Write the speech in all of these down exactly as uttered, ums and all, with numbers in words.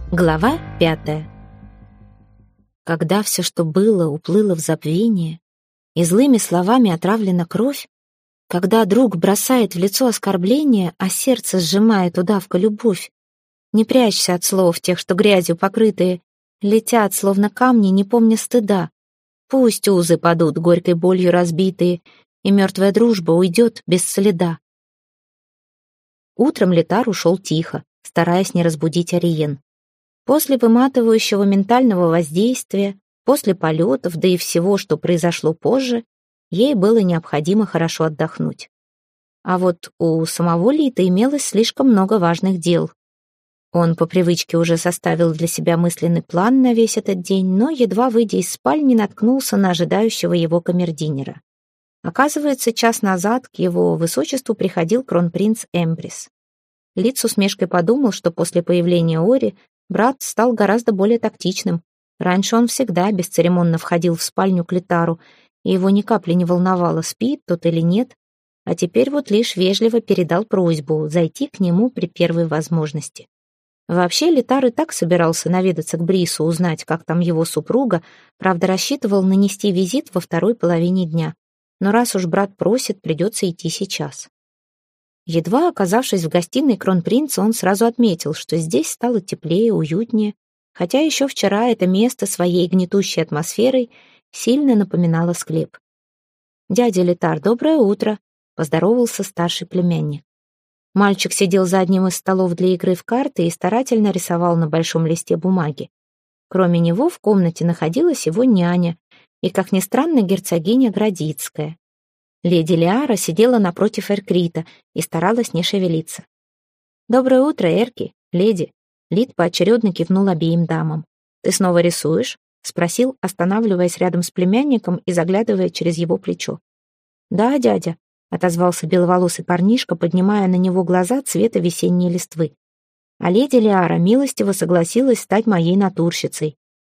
Глава пятая. Когда все, что было, уплыло в забвение, и злыми словами отравлена кровь, когда друг бросает в лицо оскорбление, а сердце сжимает удавка любовь, не прячься от слов тех, что грязью покрытые, летят, словно камни, не помня стыда. Пусть узы падут, горькой болью разбитые, и мертвая дружба уйдет без следа. Утром Летар ушел тихо, стараясь не разбудить Ариен. После выматывающего ментального воздействия, после полетов, да и всего, что произошло позже, ей было необходимо хорошо отдохнуть. А вот у самого Лита имелось слишком много важных дел. Он по привычке уже составил для себя мысленный план на весь этот день, но, едва выйдя из спальни, наткнулся на ожидающего его камердинера. Оказывается, час назад к его высочеству приходил кронпринц Эмбрис. Лит с усмешкой подумал, что после появления Ори брат стал гораздо более тактичным. Раньше он всегда бесцеремонно входил в спальню к Летару, и его ни капли не волновало, спит тот или нет, а теперь вот лишь вежливо передал просьбу зайти к нему при первой возможности. Вообще Летар и так собирался наведаться к Брису, узнать, как там его супруга, правда, рассчитывал нанести визит во второй половине дня. Но раз уж брат просит, придется идти сейчас. Едва оказавшись в гостиной кронпринца, он сразу отметил, что здесь стало теплее, уютнее, хотя еще вчера это место своей гнетущей атмосферой сильно напоминало склеп. «Дядя Летар, доброе утро», — поздоровался старший племянник. Мальчик сидел за одним из столов для игры в карты и старательно рисовал на большом листе бумаги. Кроме него в комнате находилась его няня и, как ни странно, герцогиня Градицкая. Леди Лиара сидела напротив Эркрита и старалась не шевелиться. «Доброе утро, Эрки, леди!» Лид поочередно кивнул обеим дамам. «Ты снова рисуешь?» — спросил, останавливаясь рядом с племянником и заглядывая через его плечо. «Да, дядя», — отозвался беловолосый парнишка, поднимая на него глаза цвета весенней листвы. «А леди Лиара милостиво согласилась стать моей натурщицей».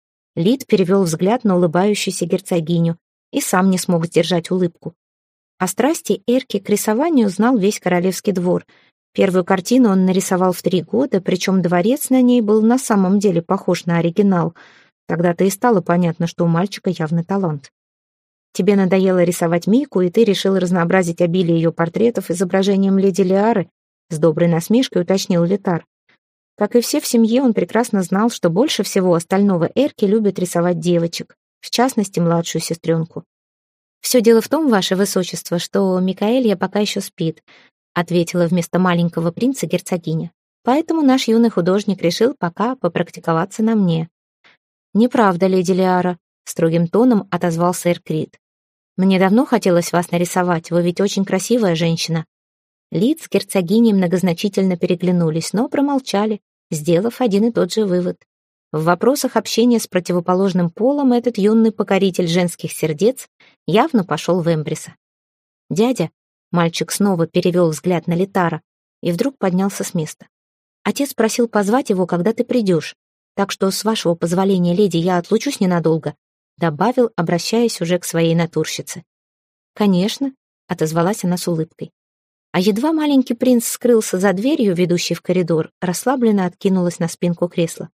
Лид перевел взгляд на улыбающуюся герцогиню и сам не смог сдержать улыбку. О страсти Эрки к рисованию знал весь королевский двор. Первую картину он нарисовал в три года, причем дворец на ней был на самом деле похож на оригинал. Тогда-то и стало понятно, что у мальчика явный талант. «Тебе надоело рисовать Мику, и ты решил разнообразить обилие ее портретов изображением леди Лиары?» С доброй насмешкой уточнил Летар. Как и все в семье, он прекрасно знал, что больше всего остального Эрки любит рисовать девочек, в частности, младшую сестренку. «Все дело в том, ваше высочество, что Микаэлья пока еще спит», ответила вместо маленького принца герцогиня. «Поэтому наш юный художник решил пока попрактиковаться на мне». «Неправда, леди Лиара», — строгим тоном отозвался Эркрит. «Мне давно хотелось вас нарисовать, вы ведь очень красивая женщина». Лид с герцогиней многозначительно переглянулись, но промолчали, сделав один и тот же вывод. В вопросах общения с противоположным полом этот юный покоритель женских сердец явно пошел в Эмбриса. «Дядя», — мальчик снова перевел взгляд на Летара и вдруг поднялся с места. «Отец просил позвать его, когда ты придешь, так что, с вашего позволения, леди, я отлучусь ненадолго», добавил, обращаясь уже к своей натурщице. «Конечно», — отозвалась она с улыбкой. А едва маленький принц скрылся за дверью, ведущей в коридор, расслабленно откинулась на спинку кресла.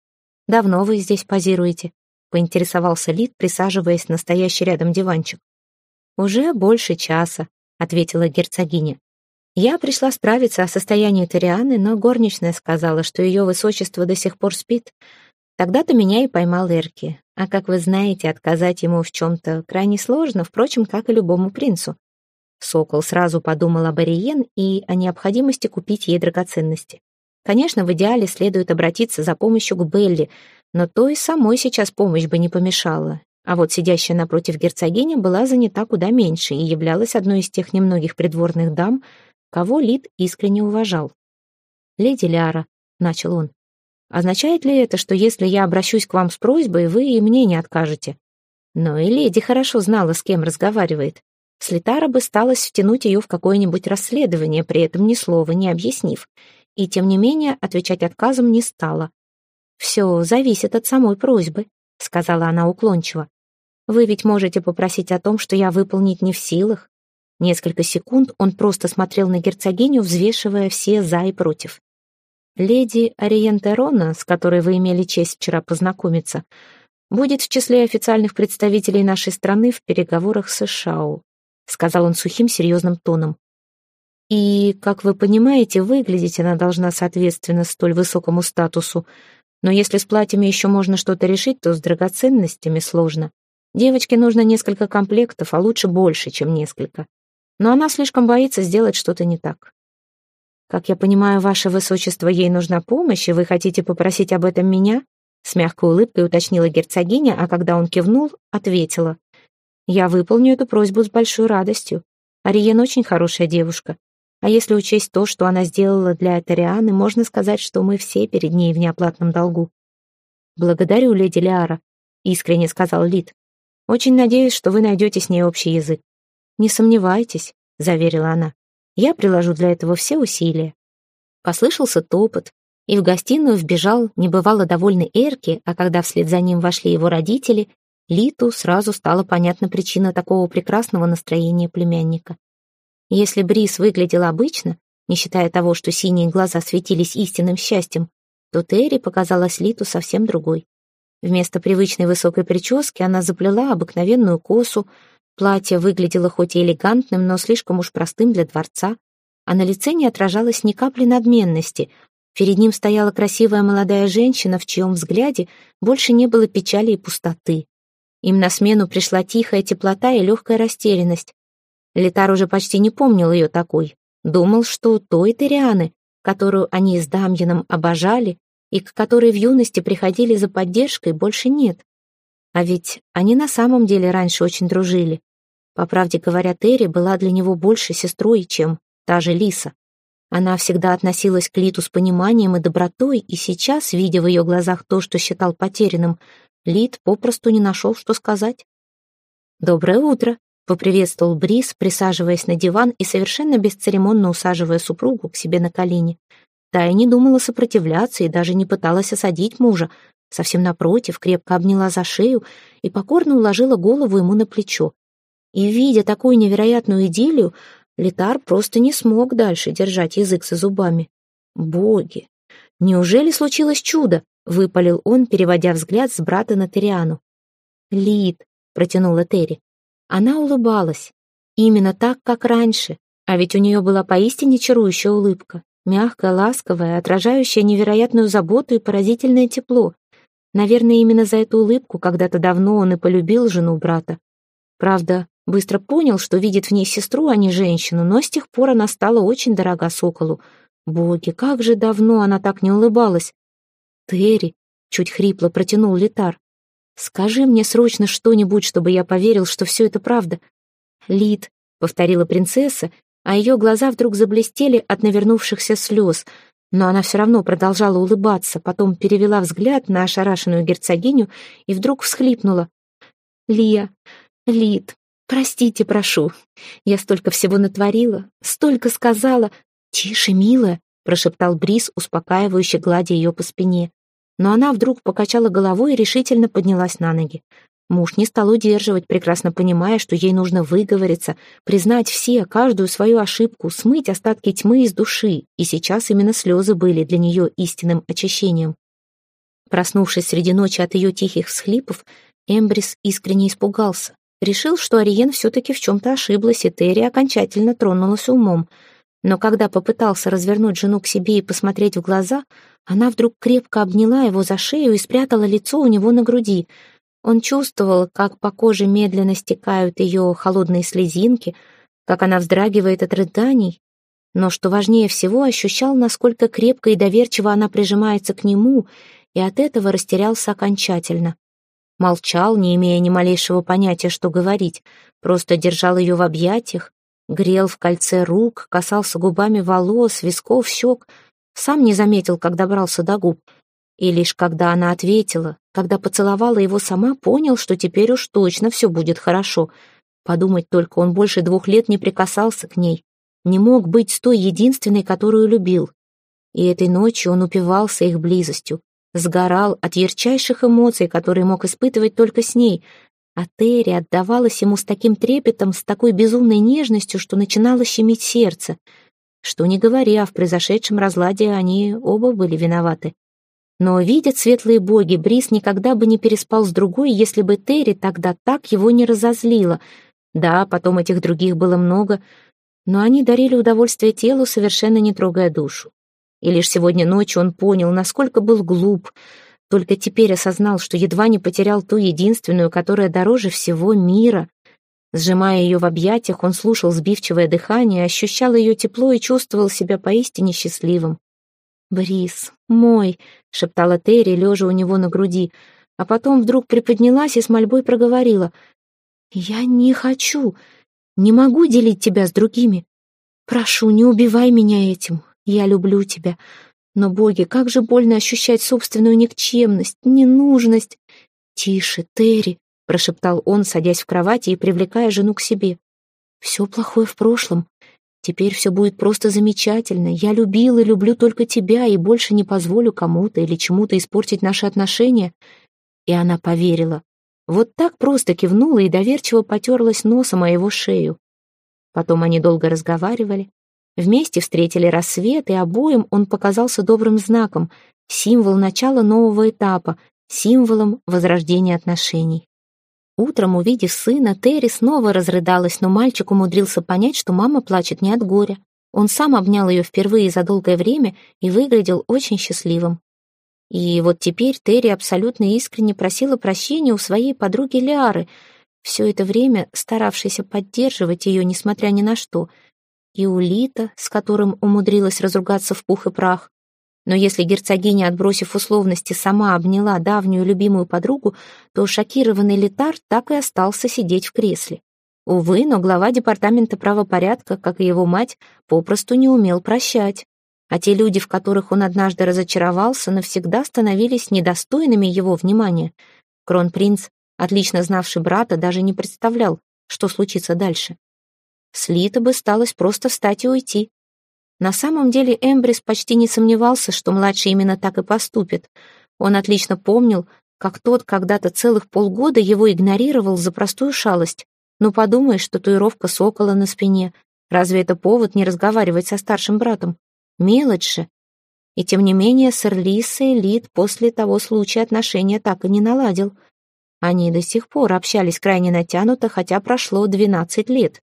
«Давно вы здесь позируете?» — поинтересовался Лид, присаживаясь на стоящий рядом диванчик. «Уже больше часа», — ответила герцогиня. «Я пришла справиться о состоянии Торианы, но горничная сказала, что ее высочество до сих пор спит. Тогда-то меня и поймал Эрки. А, как вы знаете, отказать ему в чем-то крайне сложно, впрочем, как и любому принцу». Сокол сразу подумал об Ариен и о необходимости купить ей драгоценности. Конечно, в идеале следует обратиться за помощью к Белли, но то и самой сейчас помощь бы не помешала. А вот сидящая напротив герцогиня была занята куда меньше и являлась одной из тех немногих придворных дам, кого Лид искренне уважал. «Леди Лиара», — начал он, — «означает ли это, что если я обращусь к вам с просьбой, вы и мне не откажете?» Но и леди хорошо знала, с кем разговаривает. С Летара бы сталось втянуть ее в какое-нибудь расследование, при этом ни слова не объяснив. И, тем не менее, отвечать отказом не стала. «Все зависит от самой просьбы», — сказала она уклончиво. «Вы ведь можете попросить о том, что я выполнить не в силах». Несколько секунд он просто смотрел на герцогиню, взвешивая все «за» и «против». Леди Ариен Терона, с которой вы имели честь вчера познакомиться, будет в числе официальных представителей нашей страны в переговорах с США», — сказал он сухим, серьезным тоном. «И, как вы понимаете, выглядеть она должна соответственно столь высокому статусу. Но если с платьями еще можно что-то решить, то с драгоценностями сложно. Девочке нужно несколько комплектов, а лучше больше, чем несколько. Но она слишком боится сделать что-то не так. Как я понимаю, ваше высочество, ей нужна помощь, и вы хотите попросить об этом меня?» С мягкой улыбкой уточнила герцогиня, а когда он кивнул, ответила: «Я выполню эту просьбу с большой радостью. Ариен очень хорошая девушка. А если учесть то, что она сделала для Тарианы, можно сказать, что мы все перед ней в неоплатном долгу». «Благодарю, леди Лиара», — искренне сказал Лид. «Очень надеюсь, что вы найдете с ней общий язык». «Не сомневайтесь», — заверила она. «Я приложу для этого все усилия». Послышался топот, и в гостиную вбежал небывало довольный Эрки, а когда вслед за ним вошли его родители, Литу сразу стала понятна причина такого прекрасного настроения племянника. Если Брис выглядел обычно, не считая того, что синие глаза светились истинным счастьем, то Терри показалась Литу совсем другой. Вместо привычной высокой прически она заплела обыкновенную косу, платье выглядело хоть и элегантным, но слишком уж простым для дворца, а на лице не отражалось ни капли надменности. Перед ним стояла красивая молодая женщина, в чьем взгляде больше не было печали и пустоты. Им на смену пришла тихая теплота и легкая растерянность. Летар уже почти не помнил ее такой. Думал, что той Терианы, которую они с Дамьеном обожали и к которой в юности приходили за поддержкой, больше нет. А ведь они на самом деле раньше очень дружили. По правде говоря, Терри была для него больше сестрой, чем та же Лиса. Она всегда относилась к Литу с пониманием и добротой, и сейчас, видя в ее глазах то, что считал потерянным, Лит попросту не нашел, что сказать. «Доброе утро», — поприветствовал Брис, присаживаясь на диван и совершенно бесцеремонно усаживая супругу к себе на колени. Та и не думала сопротивляться и даже не пыталась осадить мужа. Совсем напротив, крепко обняла за шею и покорно уложила голову ему на плечо. И, видя такую невероятную идиллию, Летар просто не смог дальше держать язык за зубами. «Боги! Неужели случилось чудо?» — выпалил он, переводя взгляд с брата на Териану. «Лид», — протянула Терри. Она улыбалась. Именно так, как раньше. А ведь у нее была поистине чарующая улыбка. Мягкая, ласковая, отражающая невероятную заботу и поразительное тепло. Наверное, именно за эту улыбку когда-то давно он и полюбил жену брата. Правда, быстро понял, что видит в ней сестру, а не женщину, но с тех пор она стала очень дорога Соколу. Боги, как же давно она так не улыбалась. «Терри», — чуть хрипло протянул Летар, — «скажи мне срочно что-нибудь, чтобы я поверил, что все это правда». «Лид», — повторила принцесса, а ее глаза вдруг заблестели от навернувшихся слез, но она все равно продолжала улыбаться, потом перевела взгляд на ошарашенную герцогиню и вдруг всхлипнула. «Лия, Лид, простите, прошу, я столько всего натворила, столько сказала». «Тише, милая», — прошептал Брис, успокаивающе гладя ее по спине. Но она вдруг покачала головой и решительно поднялась на ноги. Муж не стал удерживать, прекрасно понимая, что ей нужно выговориться, признать все, каждую свою ошибку, смыть остатки тьмы из души, и сейчас именно слезы были для нее истинным очищением. Проснувшись среди ночи от ее тихих всхлипов, Эмбрис искренне испугался. Решил, что Ариен все-таки в чем-то ошиблась, и Терри окончательно тронулась умом. Но когда попытался развернуть жену к себе и посмотреть в глаза, она вдруг крепко обняла его за шею и спрятала лицо у него на груди. Он чувствовал, как по коже медленно стекают ее холодные слезинки, как она вздрагивает от рыданий, но, что важнее всего, ощущал, насколько крепко и доверчиво она прижимается к нему, и от этого растерялся окончательно. Молчал, не имея ни малейшего понятия, что говорить, просто держал ее в объятиях, грел в кольце рук, касался губами волос, висков, щек, сам не заметил, как добрался до губ. И лишь когда она ответила, когда поцеловала его сама, понял, что теперь уж точно все будет хорошо. Подумать только, он больше двух лет не прикасался к ней, не мог быть с той единственной, которую любил. И этой ночью он упивался их близостью, сгорал от ярчайших эмоций, которые мог испытывать только с ней, а Терри отдавалась ему с таким трепетом, с такой безумной нежностью, что начинало щемить сердце. Что ни говори, а в произошедшем разладе они оба были виноваты. Но, видят светлые боги, Брис никогда бы не переспал с другой, если бы Терри тогда так его не разозлила. Да, потом этих других было много, но они дарили удовольствие телу, совершенно не трогая душу. И лишь сегодня ночью он понял, насколько был глуп, только теперь осознал, что едва не потерял ту единственную, которая дороже всего мира. Сжимая ее в объятиях, он слушал сбивчивое дыхание, ощущал ее тепло и чувствовал себя поистине счастливым. «Брис, мой!» — шептала Терри, лежа у него на груди, а потом вдруг приподнялась и с мольбой проговорила. «Я не хочу, не могу делить тебя с другими. Прошу, не убивай меня этим. Я люблю тебя. Но, боги, как же больно ощущать собственную никчемность, ненужность!» «Тише, Терри!» — прошептал он, садясь в кровати и привлекая жену к себе. «Все плохое в прошлом. Теперь все будет просто замечательно. Я любил и люблю только тебя и больше не позволю кому-то или чему-то испортить наши отношения». И она поверила. Вот так просто кивнула и доверчиво потерлась носом о его шею. Потом они долго разговаривали. Вместе встретили рассвет, и обоим он показался добрым знаком, символ начала нового этапа, символом возрождения отношений. Утром, увидев сына, Терри снова разрыдалась, но мальчик умудрился понять, что мама плачет не от горя. Он сам обнял ее впервые за долгое время и выглядел очень счастливым. И вот теперь Терри абсолютно искренне просила прощения у своей подруги Лиары, все это время старавшейся поддерживать ее, несмотря ни на что, и у Лита, с которым умудрилась разругаться в пух и прах. Но если герцогиня, отбросив условности, сама обняла давнюю любимую подругу, то шокированный Литар так и остался сидеть в кресле. Увы, но глава департамента правопорядка, как и его мать, попросту не умел прощать. А те люди, в которых он однажды разочаровался, навсегда становились недостойными его внимания. Кронпринц, отлично знавший брата, даже не представлял, что случится дальше. С Лита бы сталось просто встать и уйти. На самом деле Эмбрис почти не сомневался, что младший именно так и поступит. Он отлично помнил, как тот когда-то целых полгода его игнорировал за простую шалость. Ну, подумаешь, татуировка сокола на спине. Разве это повод не разговаривать со старшим братом? Мелочь же. И тем не менее с Эрлисой Лид после того случая отношения так и не наладил. Они до сих пор общались крайне натянуто, хотя прошло двенадцать лет.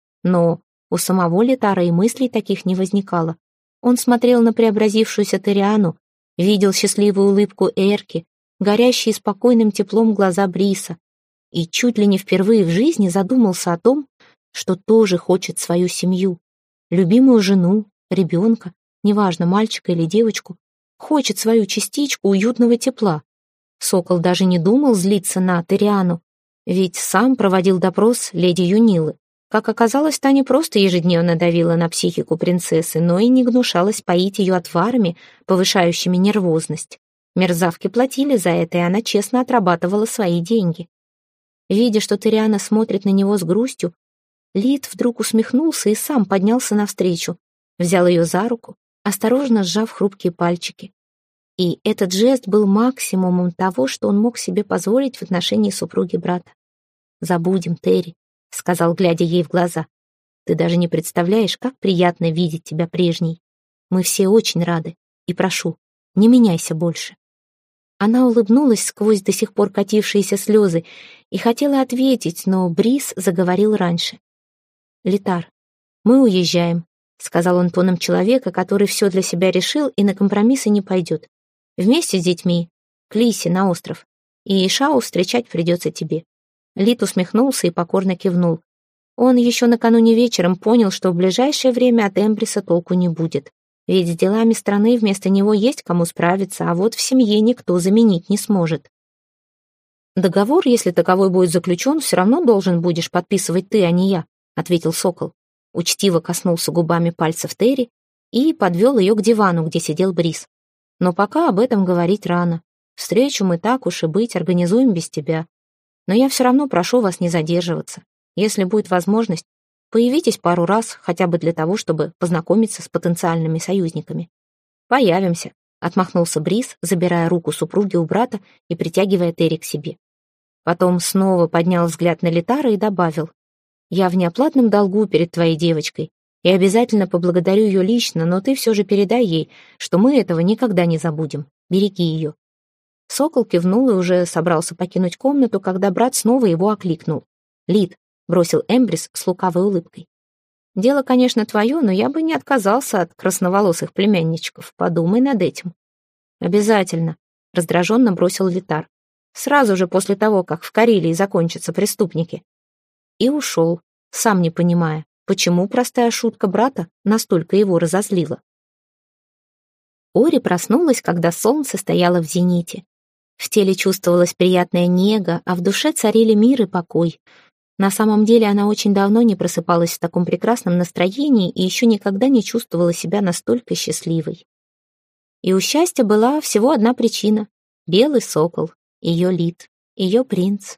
Но у самого Литара и мыслей таких не возникало. Он смотрел на преобразившуюся Териану, видел счастливую улыбку Эрки, горящие спокойным теплом глаза Бриса, и чуть ли не впервые в жизни задумался о том, что тоже хочет свою семью, любимую жену, ребенка, неважно, мальчика или девочку, хочет свою частичку уютного тепла. Сокол даже не думал злиться на Териану, ведь сам проводил допрос леди Юнилы. Как оказалось, та не просто ежедневно давила на психику принцессы, но и не гнушалась поить ее отварами, повышающими нервозность. Мерзавки платили за это, и она честно отрабатывала свои деньги. Видя, что Териана смотрит на него с грустью, Лид вдруг усмехнулся и сам поднялся навстречу, взял ее за руку, осторожно сжав хрупкие пальчики. И этот жест был максимумом того, что он мог себе позволить в отношении супруги брата. «Забудем, Терри», — сказал, глядя ей в глаза. «Ты даже не представляешь, как приятно видеть тебя прежней. Мы все очень рады. И прошу, не меняйся больше». Она улыбнулась сквозь до сих пор катившиеся слезы и хотела ответить, но Брис заговорил раньше. «Литар, мы уезжаем», — сказал он тоном человека, который все для себя решил и на компромиссы не пойдет. «Вместе с детьми, к Лисе на остров. И Шау встречать придется тебе». Лид усмехнулся и покорно кивнул. Он еще накануне вечером понял, что в ближайшее время от Эмбриса толку не будет. Ведь с делами страны вместо него есть кому справиться, а вот в семье никто заменить не сможет. «Договор, если таковой будет заключен, все равно должен будешь подписывать ты, а не я», — ответил Сокол. Учтиво коснулся губами пальцев Терри и подвел ее к дивану, где сидел Брис. «Но пока об этом говорить рано. Встречу мы так уж и быть организуем без тебя. Но я все равно прошу вас не задерживаться. Если будет возможность, появитесь пару раз, хотя бы для того, чтобы познакомиться с потенциальными союзниками». «Появимся», — отмахнулся Брис, забирая руку супруги у брата и притягивая Терри к себе. Потом снова поднял взгляд на Литара и добавил: «Я в неоплатном долгу перед твоей девочкой. И обязательно поблагодарю ее лично, но ты все же передай ей, что мы этого никогда не забудем. Береги ее». Сокол кивнул и уже собрался покинуть комнату, когда брат снова его окликнул. «Лид», — бросил Эмбрис с лукавой улыбкой. «Дело, конечно, твое, но я бы не отказался от красноволосых племянничков. Подумай над этим». «Обязательно», — раздраженно бросил Литар. «Сразу же после того, как в Карелии закончатся преступники». И ушел, сам не понимая, почему простая шутка брата настолько его разозлила. Ори проснулась, когда солнце стояло в зените. В теле чувствовалась приятная нега, а в душе царили мир и покой. На самом деле она очень давно не просыпалась в таком прекрасном настроении и еще никогда не чувствовала себя настолько счастливой. И у счастья была всего одна причина — белый сокол, ее Лид, ее принц.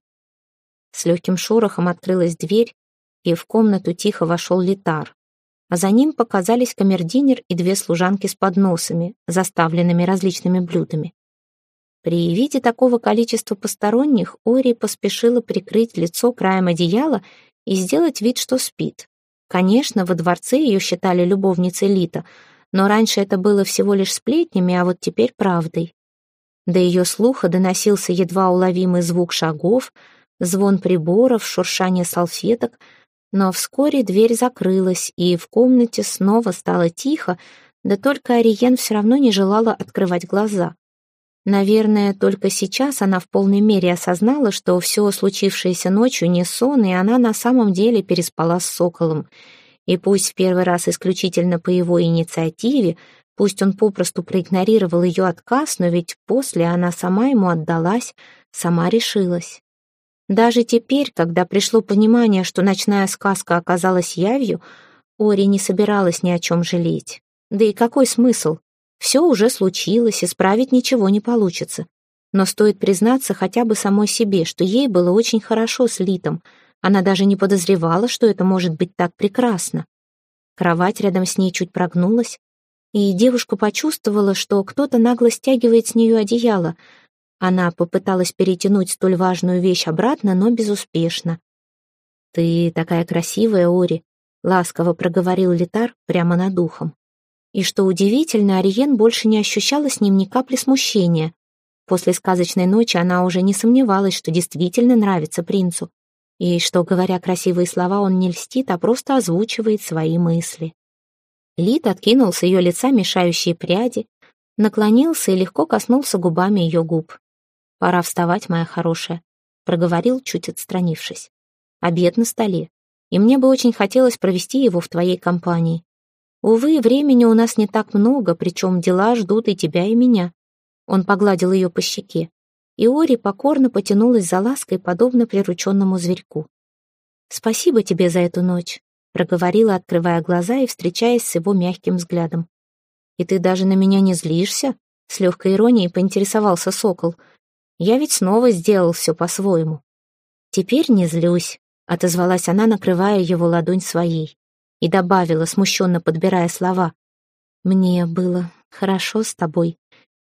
С легким шорохом открылась дверь, и в комнату тихо вошел Литар, а за ним показались камердинер и две служанки с подносами, заставленными различными блюдами. При виде такого количества посторонних Ори поспешила прикрыть лицо краем одеяла и сделать вид, что спит. Конечно, во дворце ее считали любовницей Лита, но раньше это было всего лишь сплетнями, а вот теперь правдой. До ее слуха доносился едва уловимый звук шагов, звон приборов, шуршание салфеток, но вскоре дверь закрылась, и в комнате снова стало тихо, да только Ариен все равно не желала открывать глаза. Наверное, только сейчас она в полной мере осознала, что все случившееся ночью не сон, и она на самом деле переспала с соколом. И пусть в первый раз исключительно по его инициативе, пусть он попросту проигнорировал ее отказ, но ведь после она сама ему отдалась, сама решилась. Даже теперь, когда пришло понимание, что ночная сказка оказалась явью, Ори не собиралась ни о чем жалеть. Да и какой смысл? Все уже случилось, исправить ничего не получится. Но стоит признаться хотя бы самой себе, что ей было очень хорошо с Литом. Она даже не подозревала, что это может быть так прекрасно. Кровать рядом с ней чуть прогнулась, и девушка почувствовала, что кто-то нагло стягивает с нее одеяло. Она попыталась перетянуть столь важную вещь обратно, но безуспешно. «Ты такая красивая, Ори», — ласково проговорил Литар прямо над ухом. И что удивительно, Ариен больше не ощущала с ним ни капли смущения. После сказочной ночи она уже не сомневалась, что действительно нравится принцу, и что, говоря красивые слова, он не льстит, а просто озвучивает свои мысли. Лид откинул с ее лица мешающие пряди, наклонился и легко коснулся губами ее губ. «Пора вставать, моя хорошая», — проговорил, чуть отстранившись. «Обед на столе, и мне бы очень хотелось провести его в твоей компании. Увы, времени у нас не так много, причем дела ждут и тебя, и меня». Он погладил ее по щеке, и Ори покорно потянулась за лаской, подобно прирученному зверьку. «Спасибо тебе за эту ночь», — проговорила, открывая глаза и встречаясь с его мягким взглядом. «И ты даже на меня не злишься?» — с легкой иронией поинтересовался сокол. «Я ведь снова сделал все по-своему». «Теперь не злюсь», — отозвалась она, накрывая его ладонь своей, и добавила, смущенно подбирая слова. «Мне было хорошо с тобой.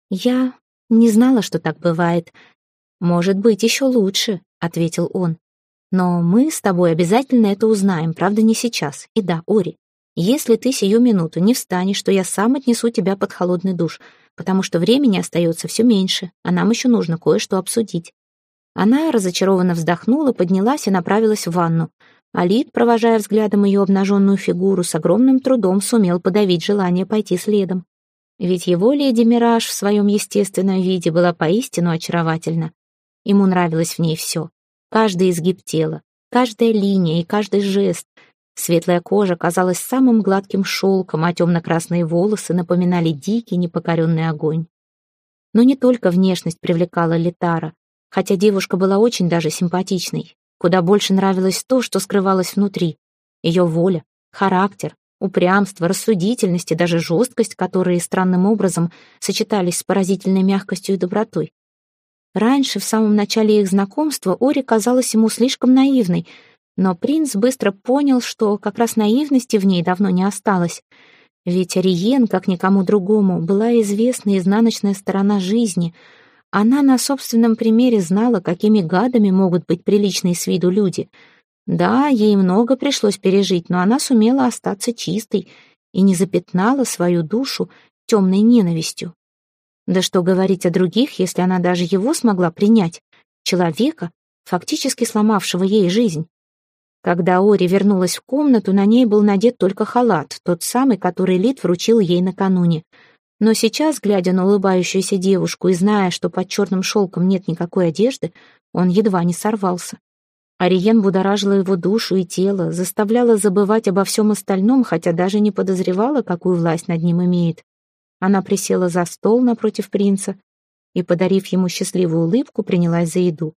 Я не знала, что так бывает. Может быть, еще лучше», — ответил он. «Но мы с тобой обязательно это узнаем, правда, не сейчас. И да, Ори, если ты сию минуту не встанешь, то я сам отнесу тебя под холодный душ, потому что времени остается все меньше, а нам еще нужно кое-что обсудить». Она разочарованно вздохнула, поднялась и направилась в ванну. А Лид, провожая взглядом ее обнаженную фигуру, с огромным трудом сумел подавить желание пойти следом. Ведь его леди Мираж в своем естественном виде была поистину очаровательна. Ему нравилось в ней все. Каждый изгиб тела, каждая линия и каждый жест. Светлая кожа казалась самым гладким шелком, а темно-красные волосы напоминали дикий непокоренный огонь. Но не только внешность привлекала Литара, хотя девушка была очень даже симпатичной. Куда больше нравилось то, что скрывалось внутри. Ее воля, характер, упрямство, рассудительность и даже жесткость, которые странным образом сочетались с поразительной мягкостью и добротой. Раньше, в самом начале их знакомства, Ори казалась ему слишком наивной, но принц быстро понял, что как раз наивности в ней давно не осталось. Ведь Ариен, как никому другому, была известна изнаночная сторона жизни. Она на собственном примере знала, какими гадами могут быть приличные с виду люди. Да, ей много пришлось пережить, но она сумела остаться чистой и не запятнала свою душу темной ненавистью. Да что говорить о других, если она даже его смогла принять, человека, фактически сломавшего ей жизнь. Когда Ори вернулась в комнату, на ней был надет только халат, тот самый, который Лид вручил ей накануне. Но сейчас, глядя на улыбающуюся девушку и зная, что под черным шелком нет никакой одежды, он едва не сорвался. Ариен будоражила его душу и тело, заставляла забывать обо всем остальном, хотя даже не подозревала, какую власть над ним имеет. Она присела за стол напротив принца и, подарив ему счастливую улыбку, принялась за еду.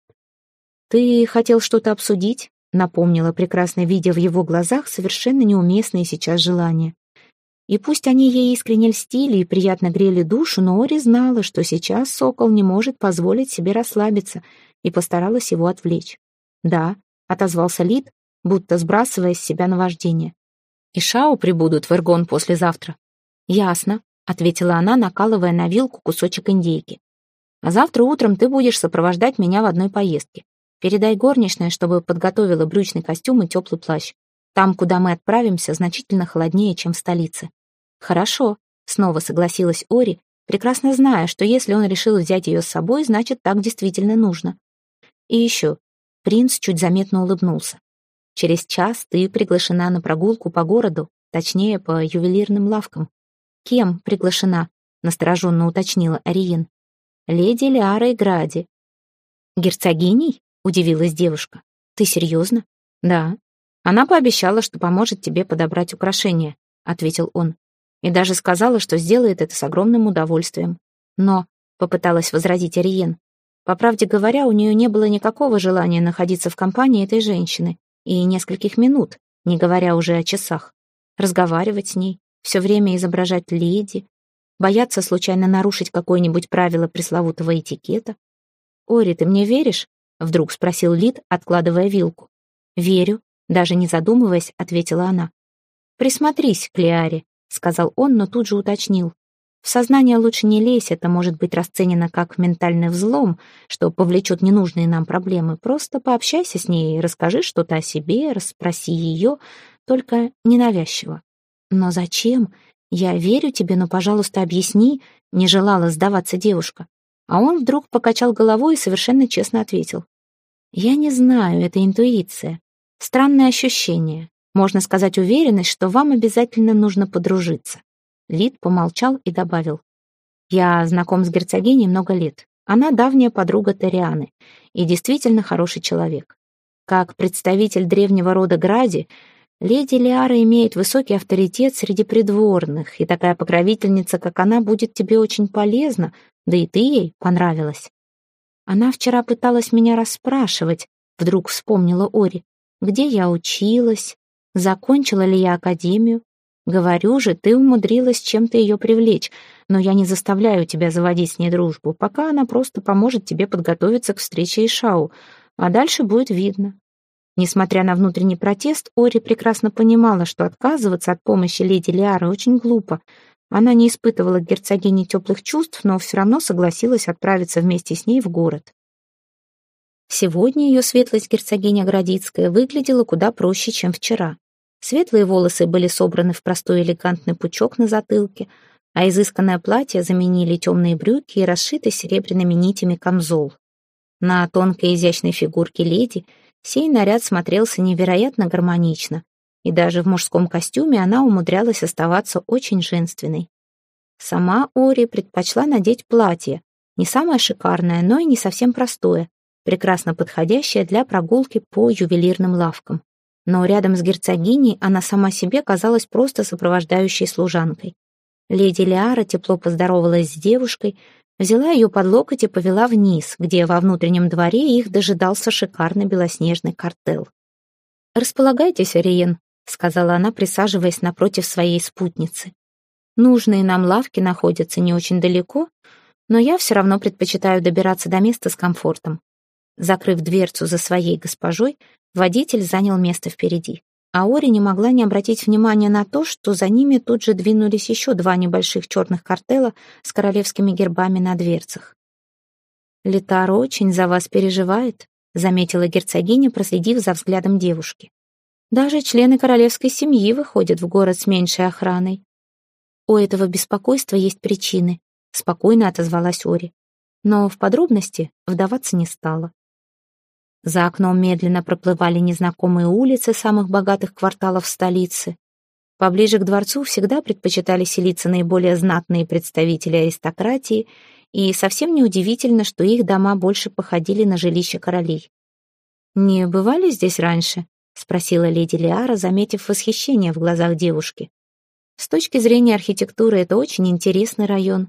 «Ты хотел что-то обсудить?» — напомнила, прекрасно видя в его глазах совершенно неуместные сейчас желания. И пусть они ей искренне льстили и приятно грели душу, но Ори знала, что сейчас сокол не может позволить себе расслабиться, и постаралась его отвлечь. «Да», — отозвался Лид, будто сбрасывая с себя наваждение. «И Шао прибудут в Эргон послезавтра». «Ясно», — ответила она, накалывая на вилку кусочек индейки. «А завтра утром ты будешь сопровождать меня в одной поездке. Передай горничной, чтобы подготовила брючный костюм и теплый плащ. Там, куда мы отправимся, значительно холоднее, чем в столице». «Хорошо», — снова согласилась Ори, прекрасно зная, что если он решил взять ее с собой, значит, так действительно нужно. «И еще». Принц чуть заметно улыбнулся. «Через час ты приглашена на прогулку по городу, точнее, по ювелирным лавкам». «Кем приглашена?» — настороженно уточнила Ариен. «Леди Лиарой Гради». «Герцогиней?» — удивилась девушка. «Ты серьезно?» «Да. Она пообещала, что поможет тебе подобрать украшения», — ответил он. «И даже сказала, что сделает это с огромным удовольствием». «Но», — попыталась возразить Ариен, по правде говоря, у нее не было никакого желания находиться в компании этой женщины и нескольких минут, не говоря уже о часах. Разговаривать с ней, все время изображать леди, бояться случайно нарушить какое-нибудь правило пресловутого этикета. «Ори, ты мне веришь?» — вдруг спросил Лид, откладывая вилку. «Верю», — даже не задумываясь, ответила она. «Присмотрись к Лиаре», — сказал он, но тут же уточнил. «В сознание лучше не лезь, это может быть расценено как ментальный взлом, что повлечет ненужные нам проблемы. Просто пообщайся с ней, расскажи что-то о себе, расспроси ее, только ненавязчиво». «Но зачем? Я верю тебе, но, пожалуйста, объясни», — не желала сдаваться девушка. А он вдруг покачал головой и совершенно честно ответил. «Я не знаю, это интуиция. Странное ощущение. Можно сказать, уверенность, что вам обязательно нужно подружиться». Лид помолчал и добавил. «Я знаком с герцогиней много лет. Она давняя подруга Торианы и действительно хороший человек. Как представитель древнего рода Гради, леди Лиара имеет высокий авторитет среди придворных, и такая покровительница, как она, будет тебе очень полезна, да и ты ей понравилась». «Она вчера пыталась меня расспрашивать», — вдруг вспомнила Ори, «где я училась, закончила ли я академию. Говорю же, ты умудрилась чем-то ее привлечь, но я не заставляю тебя заводить с ней дружбу, пока она просто поможет тебе подготовиться к встрече Ишау, а дальше будет видно». Несмотря на внутренний протест, Ори прекрасно понимала, что отказываться от помощи леди Лиары очень глупо. Она не испытывала к герцогине теплых чувств, но все равно согласилась отправиться вместе с ней в город. Сегодня ее светлость герцогиня Градицкая выглядела куда проще, чем вчера. Светлые волосы были собраны в простой элегантный пучок на затылке, а изысканное платье заменили темные брюки и расшитый серебряными нитями камзол. На тонкой изящной фигурке леди сей наряд смотрелся невероятно гармонично, и даже в мужском костюме она умудрялась оставаться очень женственной. Сама Ори предпочла надеть платье, не самое шикарное, но и не совсем простое, прекрасно подходящее для прогулки по ювелирным лавкам. Но рядом с герцогиней она сама себе казалась просто сопровождающей служанкой. Леди Лиара тепло поздоровалась с девушкой, взяла ее под локоть и повела вниз, где во внутреннем дворе их дожидался шикарный белоснежный картел. «Располагайтесь, Ариен», — сказала она, присаживаясь напротив своей спутницы. «Нужные нам лавки находятся не очень далеко, но я все равно предпочитаю добираться до места с комфортом». Закрыв дверцу за своей госпожой, водитель занял место впереди, а Ори не могла не обратить внимания на то, что за ними тут же двинулись еще два небольших черных картела с королевскими гербами на дверцах. «Литара очень за вас переживает», заметила герцогиня, проследив за взглядом девушки. Даже члены королевской семьи выходят в город с меньшей охраной. У этого беспокойства есть причины, спокойно отозвалась Ори. Но в подробности вдаваться не стала. За окном медленно проплывали незнакомые улицы самых богатых кварталов столицы. Поближе к дворцу всегда предпочитали селиться наиболее знатные представители аристократии, и совсем неудивительно, что их дома больше походили на жилища королей. «Не бывали здесь раньше?» — спросила леди Лиара, заметив восхищение в глазах девушки. «С точки зрения архитектуры это очень интересный район».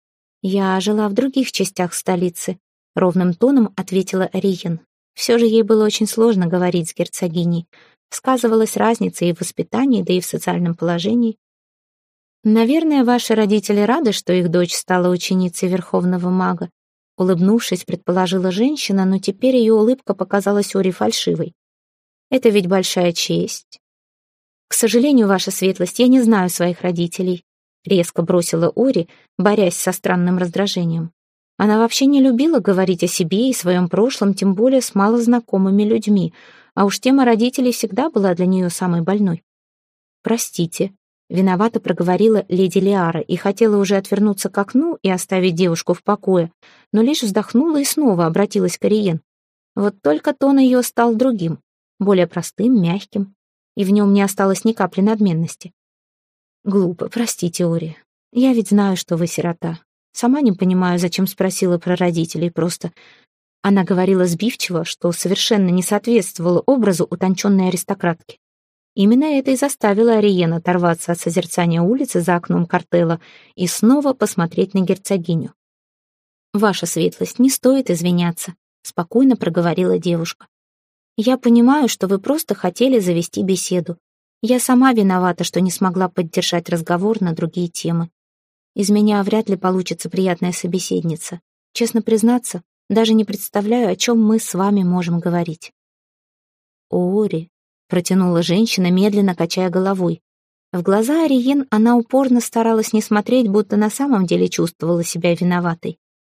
«Я жила в других частях столицы», — ровным тоном ответила Ариен. Все же ей было очень сложно говорить с герцогиней. Сказывалась разница и в воспитании, да и в социальном положении. «Наверное, ваши родители рады, что их дочь стала ученицей верховного мага», улыбнувшись, предположила женщина, но теперь ее улыбка показалась Ори фальшивой. «Это ведь большая честь». «К сожалению, ваша светлость, я не знаю своих родителей», резко бросила Ори, борясь со странным раздражением. Она вообще не любила говорить о себе и своем прошлом, тем более с малознакомыми людьми, а уж тема родителей всегда была для нее самой больной. «Простите», — виновато проговорила леди Лиара и хотела уже отвернуться к окну и оставить девушку в покое, но лишь вздохнула и снова обратилась к Ариен. Вот только тон ее стал другим, более простым, мягким, и в нем не осталось ни капли надменности. «Глупо, простите, Ори. Я ведь знаю, что вы сирота. Сама не понимаю, зачем спросила про родителей, просто...» Она говорила сбивчиво, что совершенно не соответствовало образу утонченной аристократки. Именно это и заставило Ариен оторваться от созерцания улицы за окном картела и снова посмотреть на герцогиню. «Ваша светлость, не стоит извиняться», — спокойно проговорила девушка. «Я понимаю, что вы просто хотели завести беседу. Я сама виновата, что не смогла поддержать разговор на другие темы. Из меня вряд ли получится приятная собеседница. Честно признаться, даже не представляю, о чем мы с вами можем говорить». «Ори», — протянула женщина, медленно качая головой. В глаза Ариен она упорно старалась не смотреть, будто на самом деле чувствовала себя виноватой.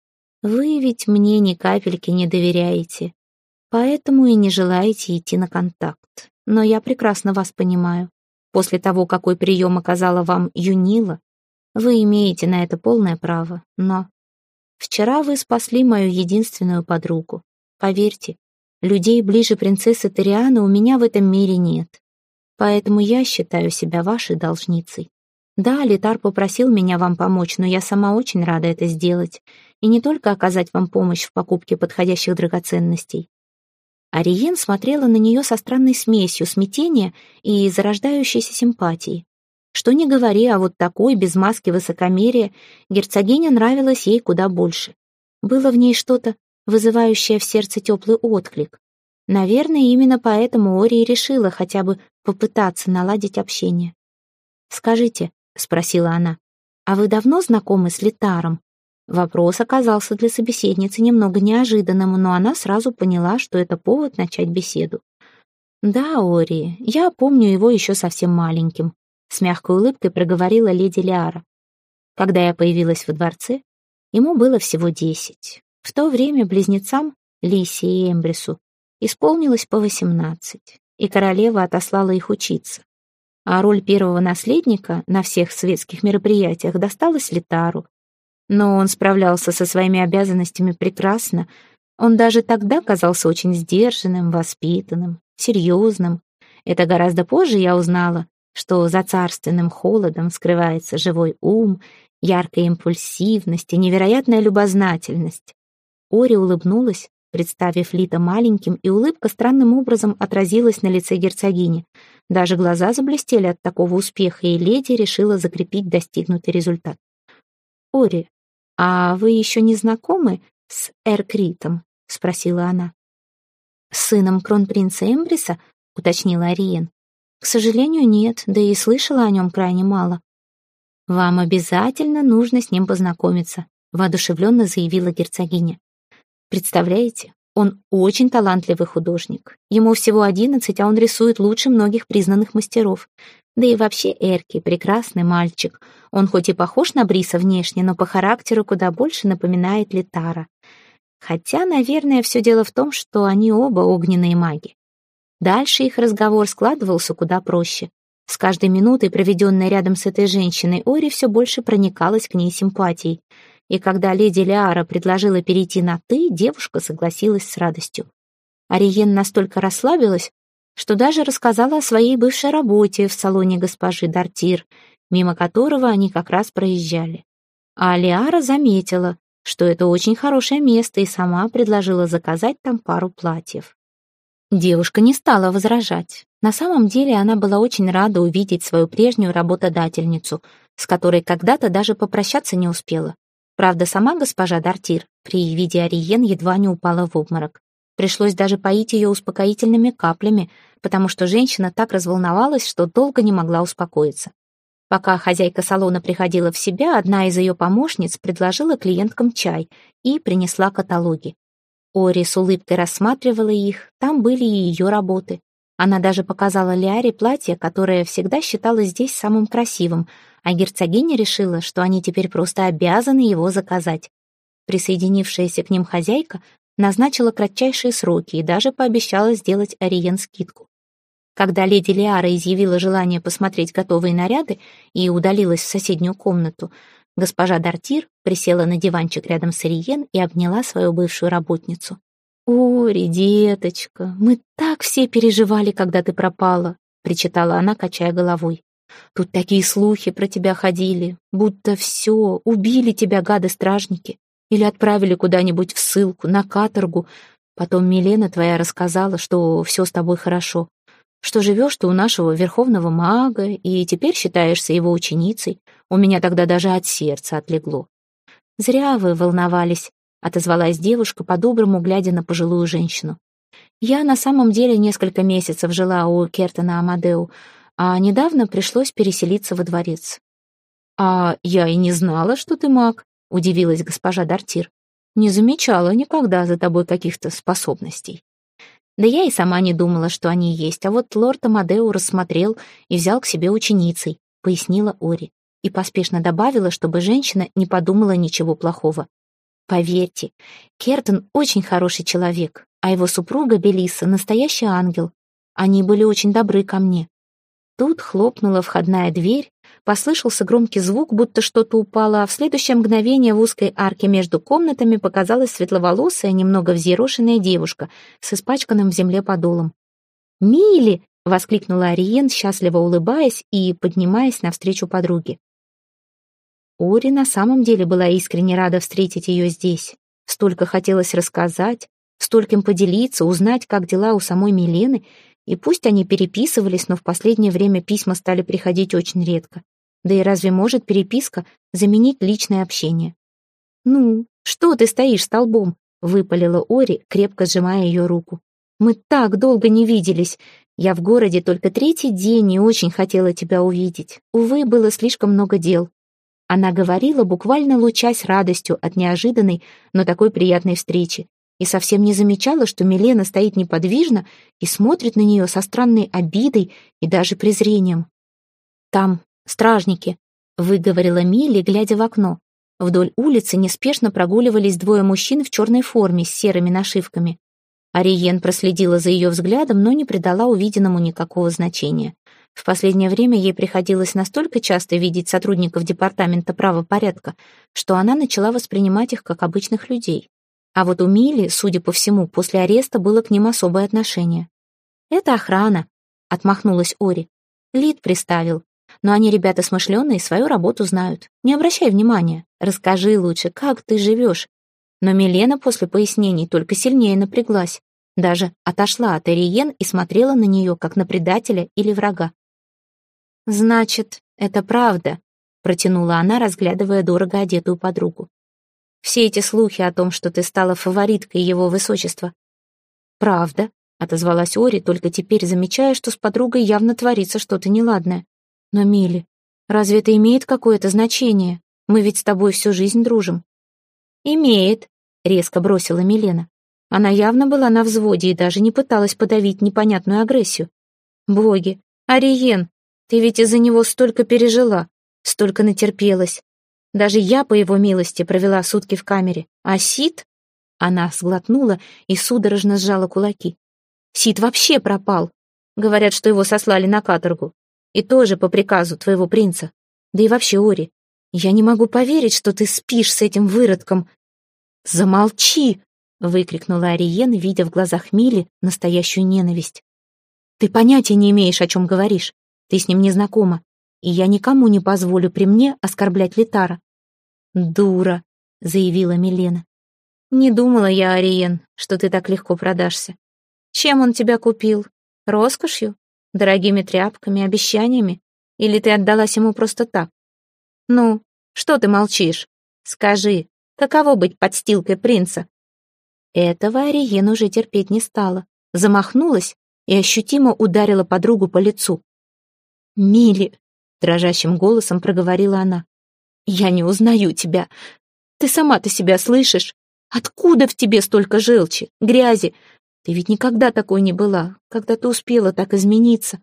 «Вы ведь мне ни капельки не доверяете, поэтому и не желаете идти на контакт. Но я прекрасно вас понимаю. После того, какой прием оказала вам Юнила, вы имеете на это полное право, но... Вчера вы спасли мою единственную подругу. Поверьте, людей ближе принцессы Торианы у меня в этом мире нет. Поэтому я считаю себя вашей должницей. Да, Литар попросил меня вам помочь, но я сама очень рада это сделать. И не только оказать вам помощь в покупке подходящих драгоценностей». Ариен смотрела на нее со странной смесью смятения и зарождающейся симпатии. Что ни говори, а вот такой, без маски высокомерия, герцогиня нравилась ей куда больше. Было в ней что-то, вызывающее в сердце теплый отклик. Наверное, именно поэтому Ори и решила хотя бы попытаться наладить общение. «Скажите», — спросила она, — «а вы давно знакомы с Литаром?» Вопрос оказался для собеседницы немного неожиданным, но она сразу поняла, что это повод начать беседу. «Да, Ори, я помню его еще совсем маленьким», — с мягкой улыбкой проговорила леди Лиара. «Когда я появилась во дворце, ему было всего десять. В то время близнецам, Лисе и Эмбрису, исполнилось по восемнадцать, и королева отослала их учиться. А роль первого наследника на всех светских мероприятиях досталась Литару. Но он справлялся со своими обязанностями прекрасно. Он даже тогда казался очень сдержанным, воспитанным, серьезным. Это гораздо позже я узнала, что за царственным холодом скрывается живой ум, яркая импульсивность и невероятная любознательность. Ори улыбнулась, представив Лита маленьким, и улыбка странным образом отразилась на лице герцогини. Даже глаза заблестели от такого успеха, и леди решила закрепить достигнутый результат. «Ори, а вы еще не знакомы с Эркритом?» — спросила она. «С сыном кронпринца Эмбриса?» — уточнила Ариен. «К сожалению, нет, да и слышала о нем крайне мало». «Вам обязательно нужно с ним познакомиться», — воодушевленно заявила герцогиня. «Представляете, он очень талантливый художник. Ему всего одиннадцать, а он рисует лучше многих признанных мастеров. Да и вообще Эрки — прекрасный мальчик. Он хоть и похож на Бриса внешне, но по характеру куда больше напоминает Литара. Хотя, наверное, все дело в том, что они оба огненные маги. Дальше их разговор складывался куда проще. С каждой минутой, проведенной рядом с этой женщиной, Ори все больше проникалась к ней симпатией. И когда леди Лиара предложила перейти на «ты», девушка согласилась с радостью. Ариен настолько расслабилась, что даже рассказала о своей бывшей работе в салоне госпожи Дартир, мимо которого они как раз проезжали. А Лиара заметила, что это очень хорошее место, и сама предложила заказать там пару платьев. Девушка не стала возражать. На самом деле она была очень рада увидеть свою прежнюю работодательницу, с которой когда-то даже попрощаться не успела. Правда, сама госпожа Дартир при виде Ариен едва не упала в обморок. Пришлось даже поить ее успокоительными каплями, потому что женщина так разволновалась, что долго не могла успокоиться. Пока хозяйка салона приходила в себя, одна из ее помощниц предложила клиенткам чай и принесла каталоги. Ори с улыбкой рассматривала их, там были и ее работы. Она даже показала Лиаре платье, которое всегда считалось здесь самым красивым, а герцогиня решила, что они теперь просто обязаны его заказать. Присоединившаяся к ним хозяйка назначила кратчайшие сроки и даже пообещала сделать Ариен скидку. Когда леди Лиара изъявила желание посмотреть готовые наряды и удалилась в соседнюю комнату, госпожа Дартир присела на диванчик рядом с Ариен и обняла свою бывшую работницу. «Ори, деточка, мы так все переживали, когда ты пропала», — причитала она, качая головой. «Тут такие слухи про тебя ходили, будто все, убили тебя гады-стражники или отправили куда-нибудь в ссылку, на каторгу. Потом Милена твоя рассказала, что все с тобой хорошо, что живешь ты у нашего верховного мага и теперь считаешься его ученицей. У меня тогда даже от сердца отлегло». «Зря вы волновались», — отозвалась девушка, по-доброму глядя на пожилую женщину. «Я на самом деле несколько месяцев жила у Кертона Амадеу, а недавно пришлось переселиться во дворец». «А я и не знала, что ты маг», — удивилась госпожа Дартир. «Не замечала никогда за тобой каких-то способностей». «Да я и сама не думала, что они есть, а вот лорд Амадеу рассмотрел и взял к себе ученицей», — пояснила Ори, и поспешно добавила, чтобы женщина не подумала ничего плохого. «Поверьте, Кертон очень хороший человек, а его супруга Белиса — настоящий ангел. Они были очень добры ко мне». Тут хлопнула входная дверь, послышался громкий звук, будто что-то упало, а в следующее мгновение в узкой арке между комнатами показалась светловолосая, немного взъерошенная девушка с испачканным в земле подолом. «Милли!» — воскликнула Ариен, счастливо улыбаясь и поднимаясь навстречу подруге. Ори на самом деле была искренне рада встретить ее здесь. Столько хотелось рассказать, стольким поделиться, узнать, как дела у самой Милены. И пусть они переписывались, но в последнее время письма стали приходить очень редко. Да и разве может переписка заменить личное общение? «Ну, что ты стоишь столбом?» — выпалила Ори, крепко сжимая ее руку. «Мы так долго не виделись. Я в городе только третий день и очень хотела тебя увидеть. Увы, было слишком много дел». Она говорила, буквально лучась радостью от неожиданной, но такой приятной встречи, и совсем не замечала, что Милена стоит неподвижно и смотрит на нее со странной обидой и даже презрением. «Там стражники», — выговорила Милли, глядя в окно. Вдоль улицы неспешно прогуливались двое мужчин в черной форме с серыми нашивками. Ариен проследила за ее взглядом, но не придала увиденному никакого значения. В последнее время ей приходилось настолько часто видеть сотрудников департамента правопорядка, что она начала воспринимать их как обычных людей. А вот у Милли, судя по всему, после ареста было к ним особое отношение. «Это охрана», — отмахнулась Ори. «Лид приставил. Но они ребята смышленые, свою работу знают. Не обращай внимания. Расскажи лучше, как ты живешь». Но Милена после пояснений только сильнее напряглась. Даже отошла от Ариен и смотрела на нее, как на предателя или врага. «Значит, это правда», — протянула она, разглядывая дорого одетую подругу. «Все эти слухи о том, что ты стала фавориткой его высочества». «Правда», — отозвалась Ори, только теперь замечая, что с подругой явно творится что-то неладное. «Но, Милли, разве это имеет какое-то значение? Мы ведь с тобой всю жизнь дружим». «Имеет», — резко бросила Милена. Она явно была на взводе и даже не пыталась подавить непонятную агрессию. «Боги, Ариен, ты ведь из-за него столько пережила, столько натерпелась. Даже я, по его милости, провела сутки в камере. А Сид? Она сглотнула и судорожно сжала кулаки. «Сид вообще пропал. Говорят, что его сослали на каторгу. И тоже по приказу твоего принца. Да и вообще, Ори, я не могу поверить, что ты спишь с этим выродком». «Замолчи!» — выкрикнула Ариен, видя в глазах Мили настоящую ненависть. «Ты понятия не имеешь, о чем говоришь. Ты с ним не знакома, и я никому не позволю при мне оскорблять Литара». «Дура!» — заявила Милена. «Не думала я, Ариен, что ты так легко продашься. Чем он тебя купил? Роскошью? Дорогими тряпками, обещаниями? Или ты отдалась ему просто так? Ну, что ты молчишь? Скажи, каково быть подстилкой принца?» Этого Ариен уже терпеть не стала. Замахнулась и ощутимо ударила подругу по лицу. «Мили!» — дрожащим голосом проговорила она. «Я не узнаю тебя. Ты сама-то себя слышишь? Откуда в тебе столько желчи, грязи? Ты ведь никогда такой не была, когда ты успела так измениться».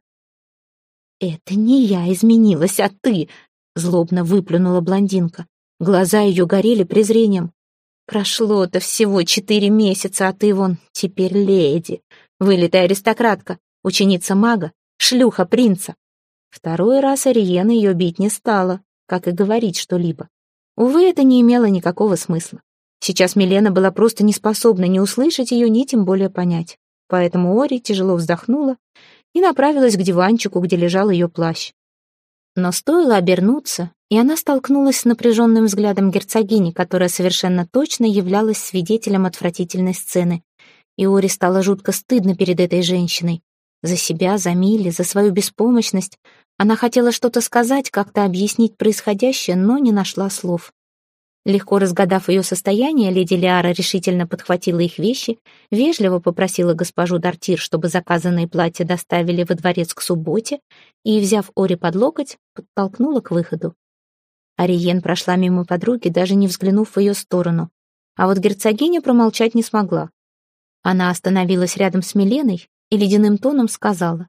«Это не я изменилась, а ты!» — злобно выплюнула блондинка. Глаза ее горели презрением. «Прошло-то всего четыре месяца, а ты вон теперь леди, вылитая аристократка, ученица мага, шлюха принца». Второй раз Ариен ее бить не стала, как и говорить что-либо. Увы, это не имело никакого смысла. Сейчас Милена была просто не способна ни услышать ее, ни тем более понять. Поэтому Ори тяжело вздохнула и направилась к диванчику, где лежал ее плащ. Но стоило обернуться, и она столкнулась с напряженным взглядом герцогини, которая совершенно точно являлась свидетелем отвратительной сцены. И Ори стало жутко стыдно перед этой женщиной. За себя, за Милли, за свою беспомощность. Она хотела что-то сказать, как-то объяснить происходящее, но не нашла слов. Легко разгадав ее состояние, леди Лиара решительно подхватила их вещи, вежливо попросила госпожу Дартир, чтобы заказанные платья доставили во дворец к субботе, и, взяв Ори под локоть, подтолкнула к выходу. Ариен прошла мимо подруги, даже не взглянув в ее сторону. А вот герцогиня промолчать не смогла. Она остановилась рядом с Миленой и ледяным тоном сказала: